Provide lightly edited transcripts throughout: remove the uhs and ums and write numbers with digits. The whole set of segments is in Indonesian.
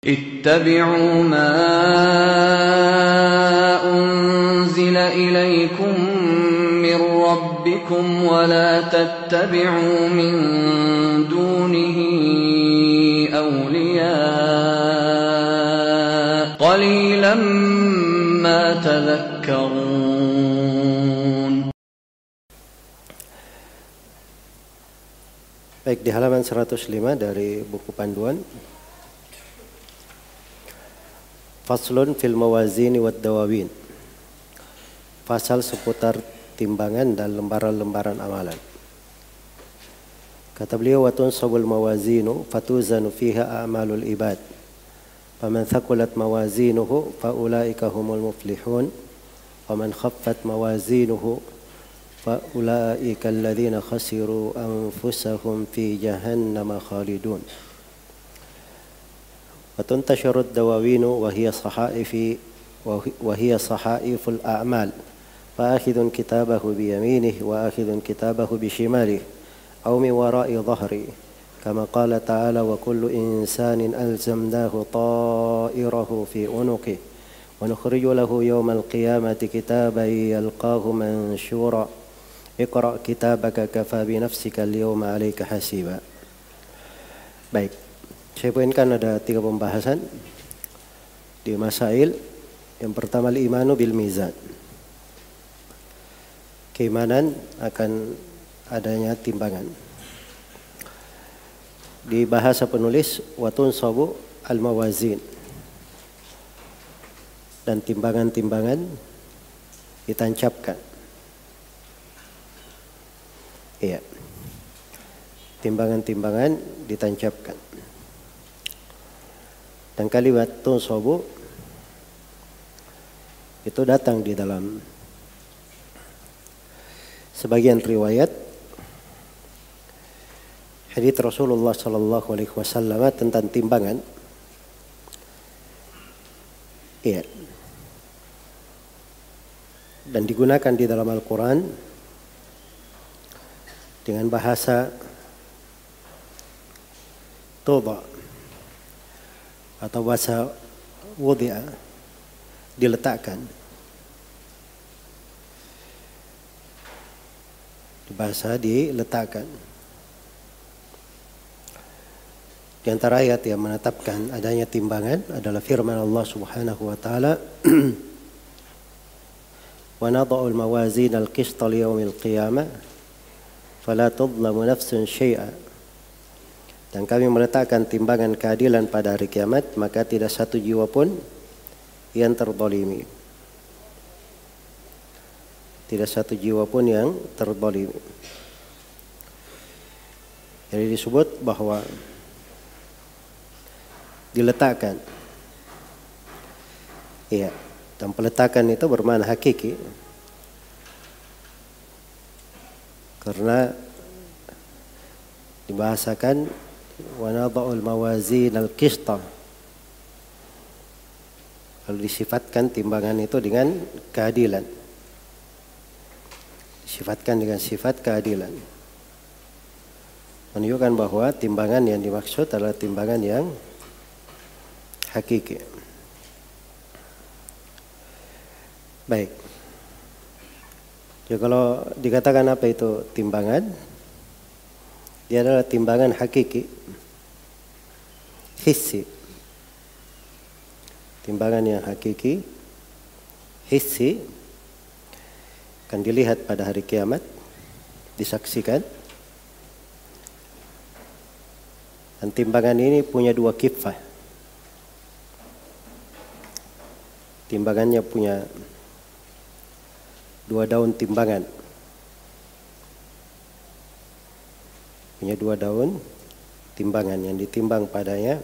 اتبعوا ما أنزل إليكم من ربكم ولا تتبعوا من دونه أولياء قليلا ما تذكرون. Baik, di halaman 105 dari buku panduan. Faslun fil mawazini wad dawawin. Fasal seputar timbangan dan lembaran-lembaran amalan. Kata beliau, wa tunsabul mawazinu fatuzanu fiha a'malul ibad. Faman thaqulat mawazinuhu fa ulaika humul muflihun. Wa man khaffat mawazinuhu fa ulaika alladhina khasiru anfusahum fi jahannam khalidun. وتنتشر الدواوين وهي صحائف الأعمال فآخذ كتابه بيمينه وآخذ كتابه بشماله أو من وراء ظهره كما قال تعالى وكل إنسان ألزمناه طائره في عنقه ونخرج له يوم القيامة كتابا يلقاه منشورا اقرأ كتابك كفى بنفسك اليوم عليك حسيبا. Baik, saya poinkan ada 3 pembahasan di masail. Yang pertama, al-imanu bil mizan. Keimanan akan adanya timbangan. Di bahasa penulis, wa tunsabu al-mawazin. Dan timbangan-timbangan ditancapkan. Iya. Timbangan-timbangan ditancapkan. Dan kalimat tunsabu itu datang di dalam sebagian riwayat hadits Rasulullah sallallahu alaihi wasallam tentang timbangan. Iya. Dan digunakan di dalam Al-Qur'an dengan bahasa toba atau bahasa wudi'a, diletakkan. Bahasa diletakkan. Di antara ayat yang menetapkan adanya timbangan adalah firman Allah Subhanahu wa taala, "Wa nadha'u al-mawazin al-qista li yaumil qiyamah fala tudlamu nafsun syai'a." Dan kami meletakkan timbangan keadilan pada hari kiamat, maka tidak satu jiwa pun yang terzalimi. Tidak satu jiwa pun yang terzalimi. Jadi disebut bahwa diletakkan. Iya, dan peletakan itu bermakna hakiki. Karena dibahasakan wa nadha'ul mawazin al-qista. Lalu disifatkan timbangan itu dengan keadilan. Disifatkan dengan sifat keadilan. Menunjukkan bahwa timbangan yang dimaksud adalah timbangan yang hakiki. Baik. Jadi kalau dikatakan apa itu timbangan, dia adalah timbangan hakiki, hissi. Timbangan yang hakiki, hissi, akan dilihat pada hari kiamat, disaksikan. Dan timbangan ini punya 2 kiffah. Timbangannya punya 2 daun timbangan. Punya 2 daun timbangan yang ditimbang padanya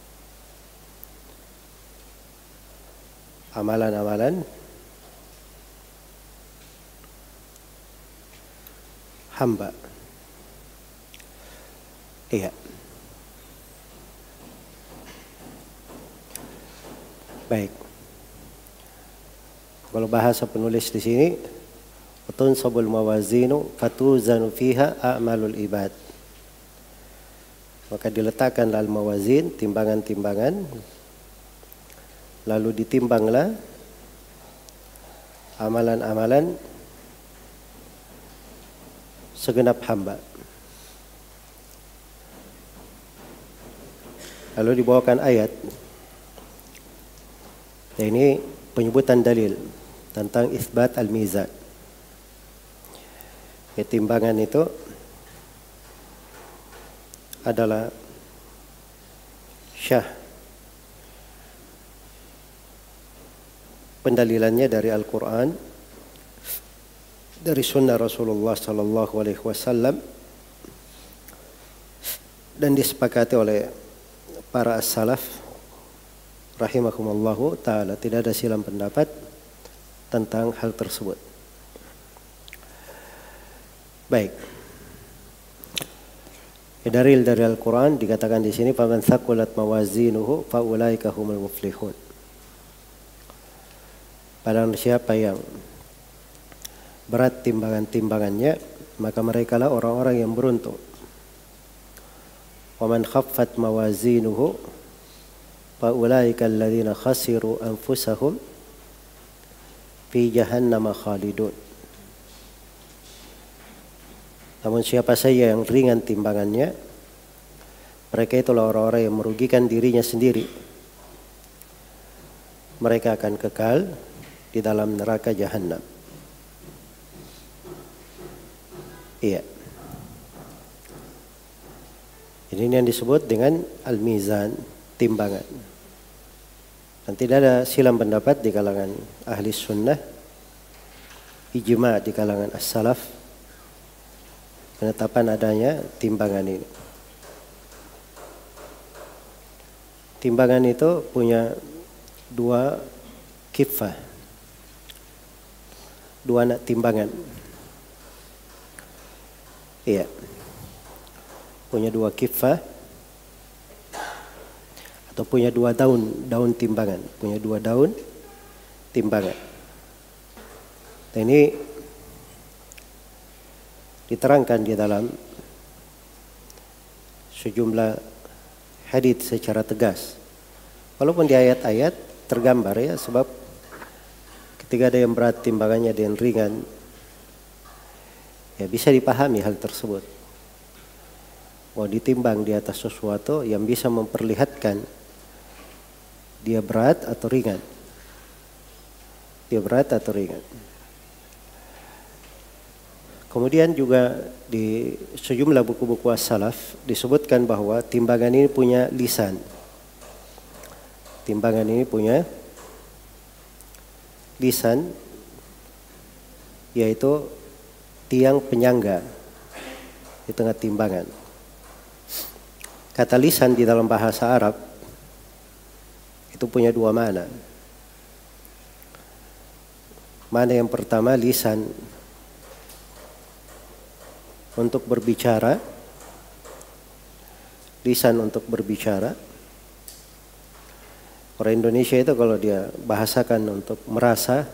amalan-amalan hamba. Iya. Baik. Kalau bahasa penulis di sini, tunsabul mawazinu fatuzanu fiha a'malul ibad. Maka diletakkan al mawazin, timbangan-timbangan, lalu ditimbanglah amalan-amalan segenap hamba. Lalu dibawakan ayat. Ini penyebutan dalil tentang isbat al-mizan. Timbangan itu adalah syah. Pendalilannya dari Al-Quran, dari sunnah Rasulullah sallallahu alaihi wasallam, dan disepakati oleh para as-salaf rahimakumullahu ta'ala. Tidak ada silang pendapat tentang hal tersebut. Baik. Dalil dari Al-Quran dikatakan di sini, faman thaqulat mawazinuhu faulaika humul muflihun. Barang siapa yang berat timbangan-timbangannya, maka merekalah orang-orang yang beruntung. Wa man khaffat mawazinuhu faulaika alladzina khasiru anfusahum fi jahannam khalidun. Namun siapa saja yang ringan timbangannya, mereka itulah orang-orang yang merugikan dirinya sendiri. Mereka akan kekal di dalam neraka jahannam. Iya. Ini yang disebut dengan al-mizan, timbangan. Dan tidak ada silang pendapat di kalangan ahli sunnah, ijma' di kalangan as-salaf, penetapan adanya timbangan ini. Timbangan itu punya dua kiffah, dua anak timbangan. Iya, punya dua kiffah atau punya dua daun timbangan, punya dua daun timbangan. Dan ini diterangkan di dalam sejumlah hadits secara tegas. Walaupun di ayat-ayat tergambar ya, sebab ketika ada yang berat timbangannya dan ringan, ya bisa dipahami hal tersebut. Mau ditimbang di atas sesuatu yang bisa memperlihatkan dia berat atau ringan. Dia berat atau ringan. Kemudian juga di sejumlah buku-buku as-salaf disebutkan bahwa timbangan ini punya lisan. Timbangan ini punya lisan, yaitu tiang penyangga di tengah timbangan. Kata lisan di dalam bahasa Arab itu punya dua makna. Makna yang pertama, lisan untuk berbicara, lisan untuk berbicara. Orang Indonesia itu kalau dia bahasakan untuk merasa,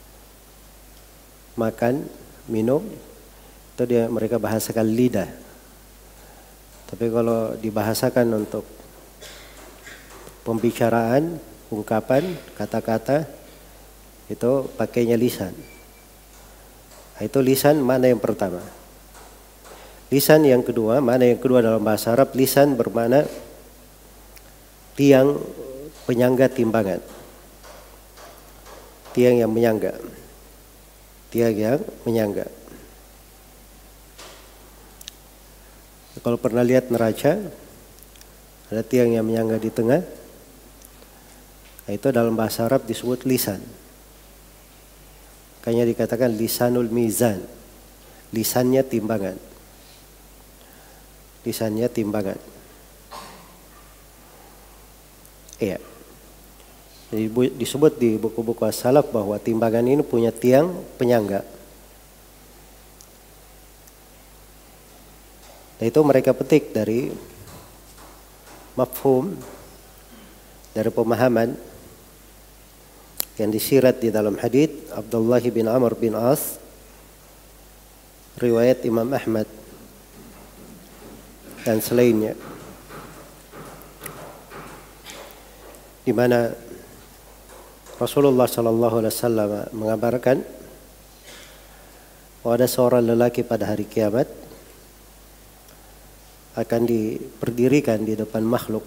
makan, minum, itu mereka bahasakan lidah. Tapi kalau dibahasakan untuk pembicaraan, ungkapan, kata-kata, itu pakainya lisan. Itu lisan mana yang pertama. Lisan yang kedua, mana yang kedua dalam bahasa Arab, lisan bermakna tiang penyangga timbangan. Tiang yang menyangga. Tiang yang menyangga. Kalau pernah lihat neraca, ada tiang yang menyangga di tengah. Itu dalam bahasa Arab disebut lisan. Makanya dikatakan lisanul mizan. Lisannya timbangan. Lisannya timbangan. Iya. Jadi disebut di buku-buku as-salaf bahwa timbangan ini punya tiang penyangga. Dan itu mereka petik dari mafhum, dari pemahaman yang disirat di dalam hadits Abdullah bin Amr bin As, riwayat Imam Ahmad dan selainnya, di mana Rasulullah sallallahu alaihi wasallam mengabarkan bahwa ada seorang lelaki pada hari kiamat akan diperdirikan di depan makhluk,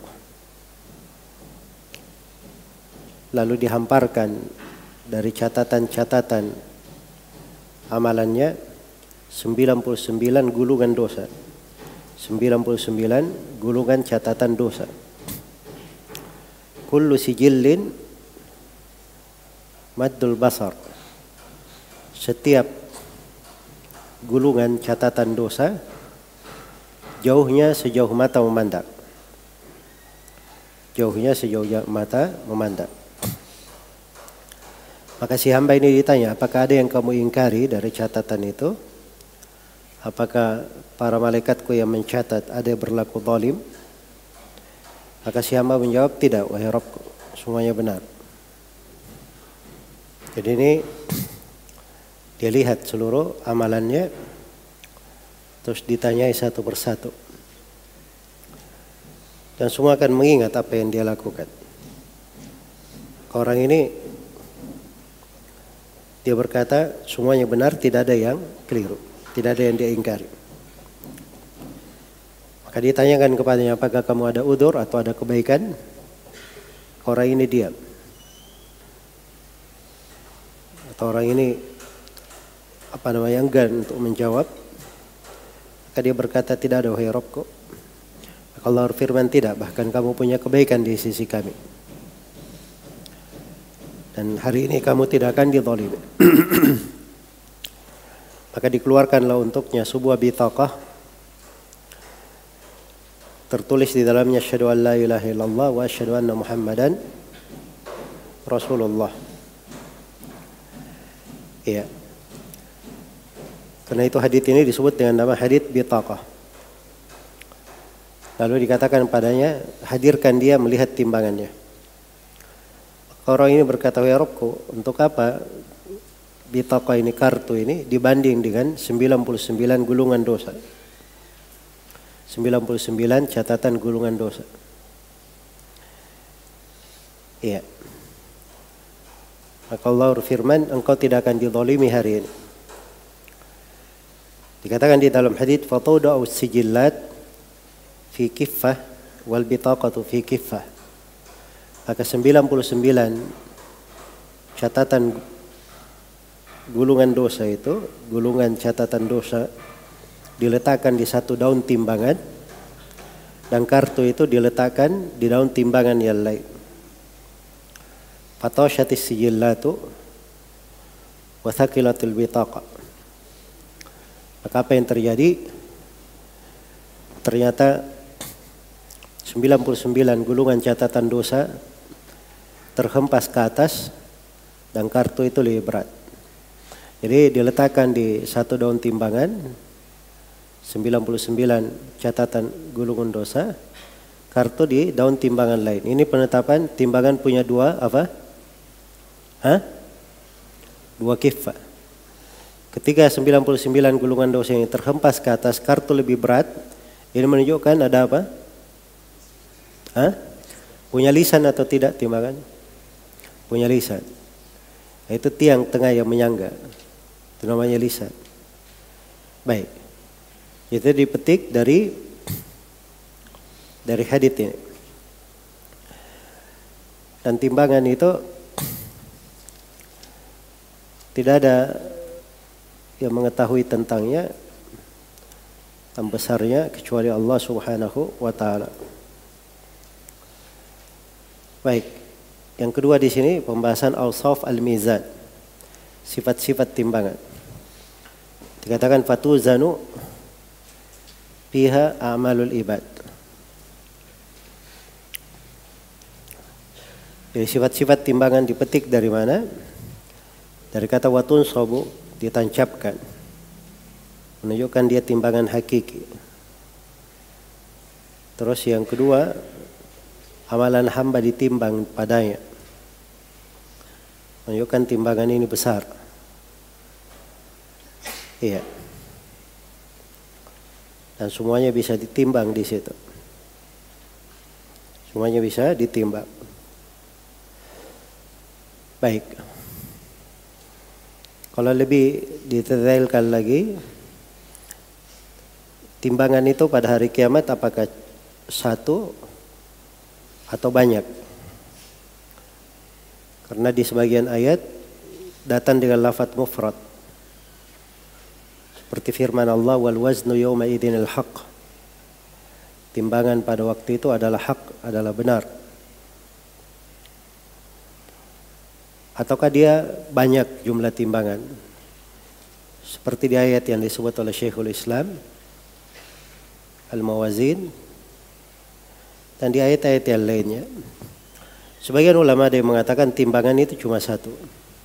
lalu dihamparkan dari catatan-catatan amalannya 99 gulungan dosa. 99 gulungan catatan dosa. Kullu sijillin maddul basar. Setiap gulungan catatan dosa jauhnya sejauh mata memandang. Jauhnya sejauh mata memandang. Maka si hamba ini ditanya, apakah ada yang kamu ingkari dari catatan itu? Apakah para malaikatku yang mencatat ada yang berlaku zalim? Maka si hamba menjawab, tidak wahai Rabbku, semuanya benar. Jadi ini dia lihat seluruh amalannya, terus ditanyai satu persatu. Dan semua akan mengingat apa yang dia lakukan. Orang ini dia berkata semuanya benar, tidak ada yang keliru, tidak ada yang dia ingkari. Maka ditanyakan kepadanya, apakah kamu ada udzur atau ada kebaikan? Orang ini diam. Atau orang ini enggan untuk menjawab. Maka dia berkata, tidak ada wahai Rabbku. Maka Allah berfirman, tidak, bahkan kamu punya kebaikan di sisi kami. Dan hari ini kamu tidak akan dizalimi. Maka dikeluarkanlah untuknya sebuah bitaqah, tertulis di dalamnya asyhadu an la ilaha illallah wa asyhadu anna Muhammadan Rasulullah. Iya. Karena itu hadits ini disebut dengan nama hadits bitaqah. Lalu dikatakan padanya, hadirkan dia melihat timbangannya. Orang ini berkata, ya Rabbku, untuk apa bitaqah ini, kartu ini dibanding dengan 99 gulungan dosa. 99 catatan gulungan dosa. Iya. Maka Allah berfirman, engkau tidak akan dizalimi hari ini. Dikatakan di dalam hadits, fatuda'u sijillat fi kiffah wal bitaqatu fi kiffah. Maka 99 catatan gulungan dosa itu, gulungan catatan dosa diletakkan di satu daun timbangan, dan kartu itu diletakkan di daun timbangan yang lain. Fatashatis sijillatu wa thaqilatil bitaqa. Maka apa yang terjadi? Ternyata 99 gulungan catatan dosa terhempas ke atas dan kartu itu lebih berat. Jadi diletakkan di satu daun timbangan 99 catatan gulungan dosa, kartu di daun timbangan lain. Ini penetapan timbangan punya dua apa? Dua kiffah. Ketika 99 gulungan dosa ini terhempas ke atas, kartu lebih berat. Ini menunjukkan ada apa? Punya lisan atau tidak timbangan? Punya lisan. Itu tiang tengah yang menyangga. Itu namanya lisan. Baik. Itu dipetik dari hadits ini. Dan timbangan itu tidak ada yang mengetahui tentangnya dan besarnya kecuali Allah Subhanahu wa taala. Baik. Yang kedua di sini pembahasan awsaf al-mizan. Sifat-sifat timbangan. Dikatakan fatuzanu fiha a'malul ibad. Jadi sifat-sifat timbangan dipetik dari mana? Dari kata watun sobu, ditancapkan. Menunjukkan dia timbangan hakiki. Terus yang kedua, amalan hamba ditimbang padanya. Menunjukkan timbangan ini besar. Iya. Dan semuanya bisa ditimbang di situ. Semuanya bisa ditimbang. Baik. Kalau lebih didetailkan lagi, timbangan itu pada hari kiamat apakah satu atau banyak? Karena di sebagian ayat datang dengan lafaz mufrad. Seperti firman Allah, wal waznu yawma idinil haqq. Timbangan pada waktu itu adalah hak, adalah benar. Ataukah dia banyak jumlah timbangan? Seperti di ayat yang disebut oleh Syekhul Islam, Al-Mawazin, dan di ayat-ayat yang lainnya. Sebagian ulama ada yang mengatakan timbangan itu cuma satu.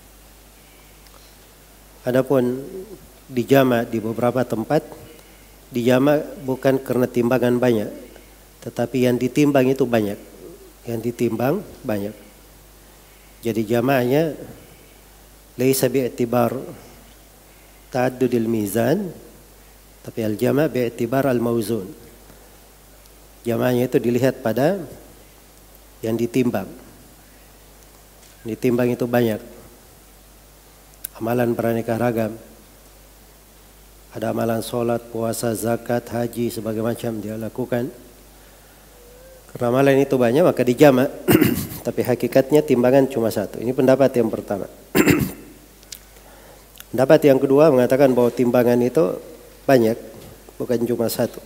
Adapun dijama di beberapa tempat, dijama bukan karena timbangan banyak, tetapi yang ditimbang itu banyak. Yang ditimbang banyak. Jadi jamaahnya laisa bi'tibar ta'addudil mizan, tapi al-jama' bi'tibar al-mawzun. Jamaahnya itu dilihat pada yang ditimbang. Ditimbang itu banyak. Amalan beraneka ragam. Ada amalan sholat, puasa, zakat, haji, sebagai macam dia lakukan. Karena amalan itu banyak maka dijama'. Tapi hakikatnya timbangan cuma satu. Ini pendapat yang pertama. Pendapat yang kedua mengatakan bahwa timbangan itu banyak, bukan cuma satu.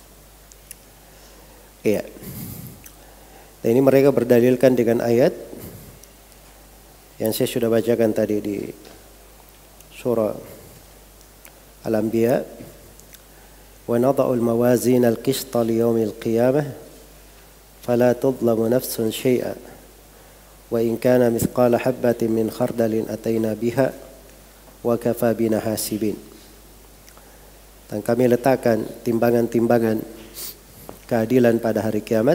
Iya. Dan ini mereka berdalilkan dengan ayat yang saya sudah bacakan tadi di surah Al-Anbiya. Wa nada'ul mawazin al-qista liyawmil qiyamah fala tudlamu nafsun syai'a. Wa in kana mithqala habbatin min khardalin ataina biha wa kafa bina hasibin. Dan kami letakkan timbangan-timbangan keadilan pada hari kiamat,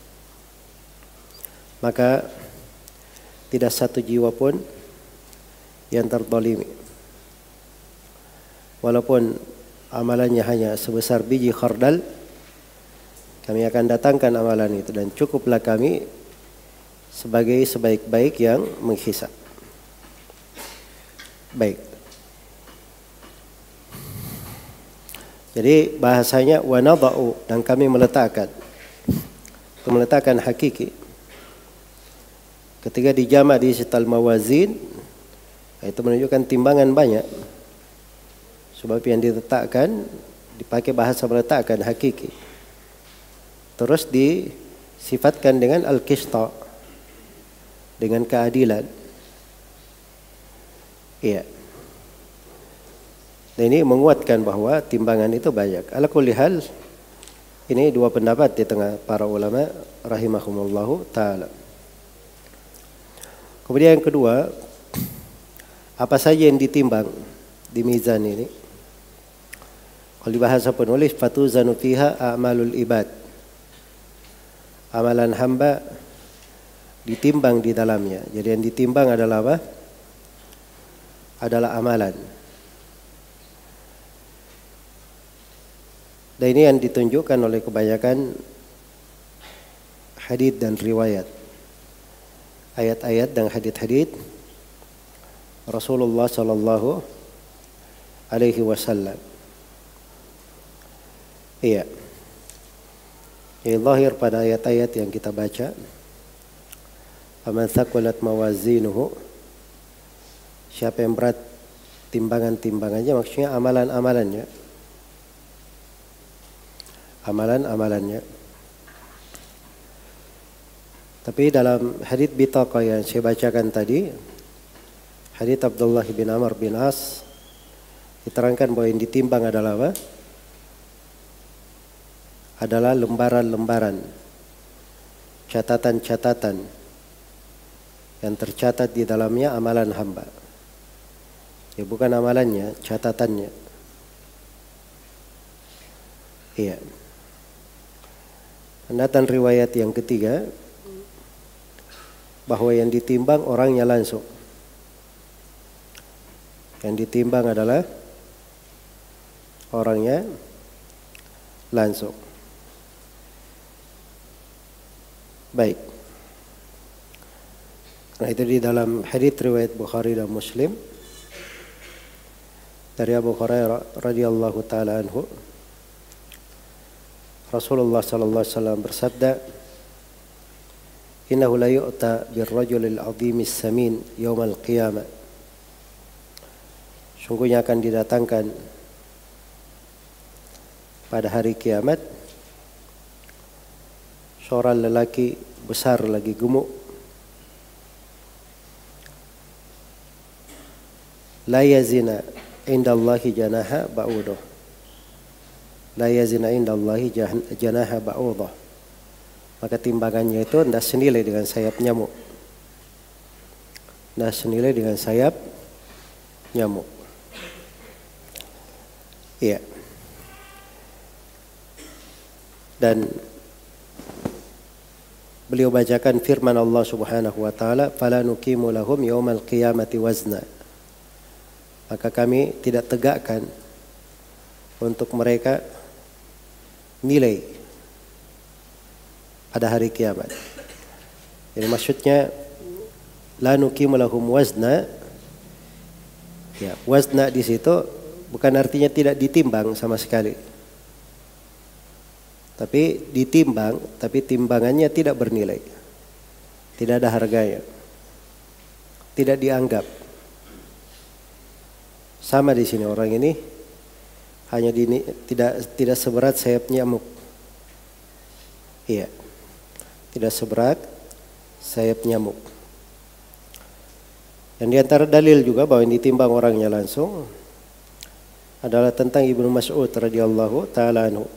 maka tidak satu jiwa pun yang terzalimi. Walaupun amalannya hanya sebesar biji khardal, kami akan datangkan amalan itu dan cukuplah kami sebagai sebaik-baik yang menghisap. Baik. Jadi bahasanya wa nada'u, dan kami meletakkan hakiki. Ketika dijama' di sital mawazin, itu menunjukkan timbangan banyak. Sebab yang diletakkan dipakai bahasa meletakkan hakiki. Terus disifatkan dengan al-qista, dengan keadilan. Iya. Dan ini menguatkan bahwa timbangan itu banyak. Ala kulli hal, ini dua pendapat di tengah para ulama rahimahumullahu ta'ala. Kemudian yang kedua, apa saja yang ditimbang di mizan ini? Kalau di bahasa penulis, fatuzanu fiha a'malul ibad. Amalan hamba ditimbang di dalamnya. Jadi yang ditimbang adalah apa? Adalah amalan. Dan ini yang ditunjukkan oleh kebanyakan hadits dan riwayat. Ayat-ayat dan hadits-hadits Rasulullah sallallahu alaihi wasallam. Iya. Ini lahir pada ayat-ayat yang kita baca. Faman thaqulat mawazinuhu, siapa yang berat timbangan-timbangannya, maksudnya amalan-amalannya. Amalan-amalannya. Tapi dalam hadits bitaqah yang saya bacakan tadi, hadits Abdullah bin Amr bin As, diterangkan bahwa yang ditimbang adalah apa? Adalah lembaran-lembaran, catatan-catatan yang tercatat di dalamnya amalan hamba. Ya, bukan amalannya, catatannya. Iya. Dan riwayat yang ketiga, bahwa yang ditimbang orangnya langsung. Yang ditimbang adalah orangnya langsung. Baik. Nah, itu di dalam hadits riwayat Bukhari dan Muslim dari Abu Hurairah radhiyallahu taala anhu, Rasulullah sallallahu alaihi wasallam bersabda, "Innahu la yu'ta birrajulil 'azimis samin yaumal qiyamah." Sungguhnya akan didatangkan pada hari kiamat seorang lelaki besar lagi gemuk, la yazina indallahi janaha ba'udah, la yazina indallahi janaha ba'udah, maka timbangannya itu tidak senilai dengan sayap nyamuk, tidak senilai dengan sayap nyamuk. Iya. Dan beliau bacakan firman Allah Subhanahu wa taala, "Fala nuqimu lahum yaumal qiyamati wazna." Maka kami tidak tegakkan untuk mereka nilai pada hari kiamat. Jadi maksudnya la nuqimu lahum wazna. Ya, wazna di situ bukan artinya tidak ditimbang sama sekali. Tapi ditimbang, tapi timbangannya tidak bernilai. Tidak ada harganya. Tidak dianggap. Sama di sini orang ini hanya tidak seberat sayap nyamuk. Iya. Tidak seberat sayap nyamuk. Dan di antara dalil juga bahwa yang ditimbang orangnya langsung adalah tentang Ibnu Mas'ud radhiyallahu taala anhu.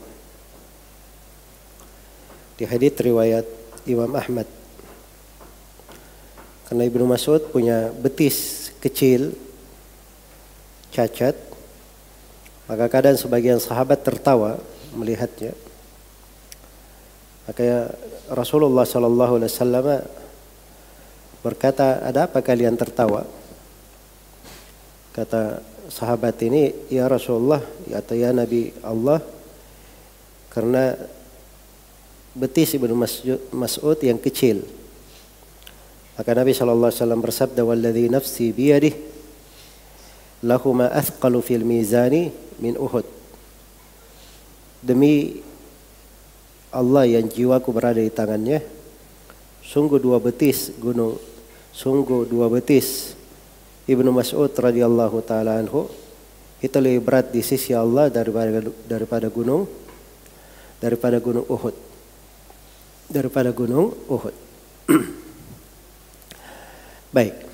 Di hadits riwayat Imam Ahmad. Karena Ibnu Mas'ud punya betis kecil, cacat, maka kadang sebagian sahabat tertawa melihatnya. Maka Rasulullah sallallahu alaihi wasallam berkata, "Ada apa kalian tertawa?" Kata sahabat ini, "Ya Rasulullah, atau ya Nabi Allah, karena betis Ibnu Mas'ud yang kecil." Maka Nabi sallallahu alaihi wasallam bersabda, "Walladzi nafsi biyadihi lahuma athqalu fil mizani min Uhud." Demi Allah yang jiwaku berada di tangannya, sungguh dua betis Ibnu Mas'ud radhiyallahu taala anhu itu lebih berat di sisi Allah daripada gunung Uhud. Baik.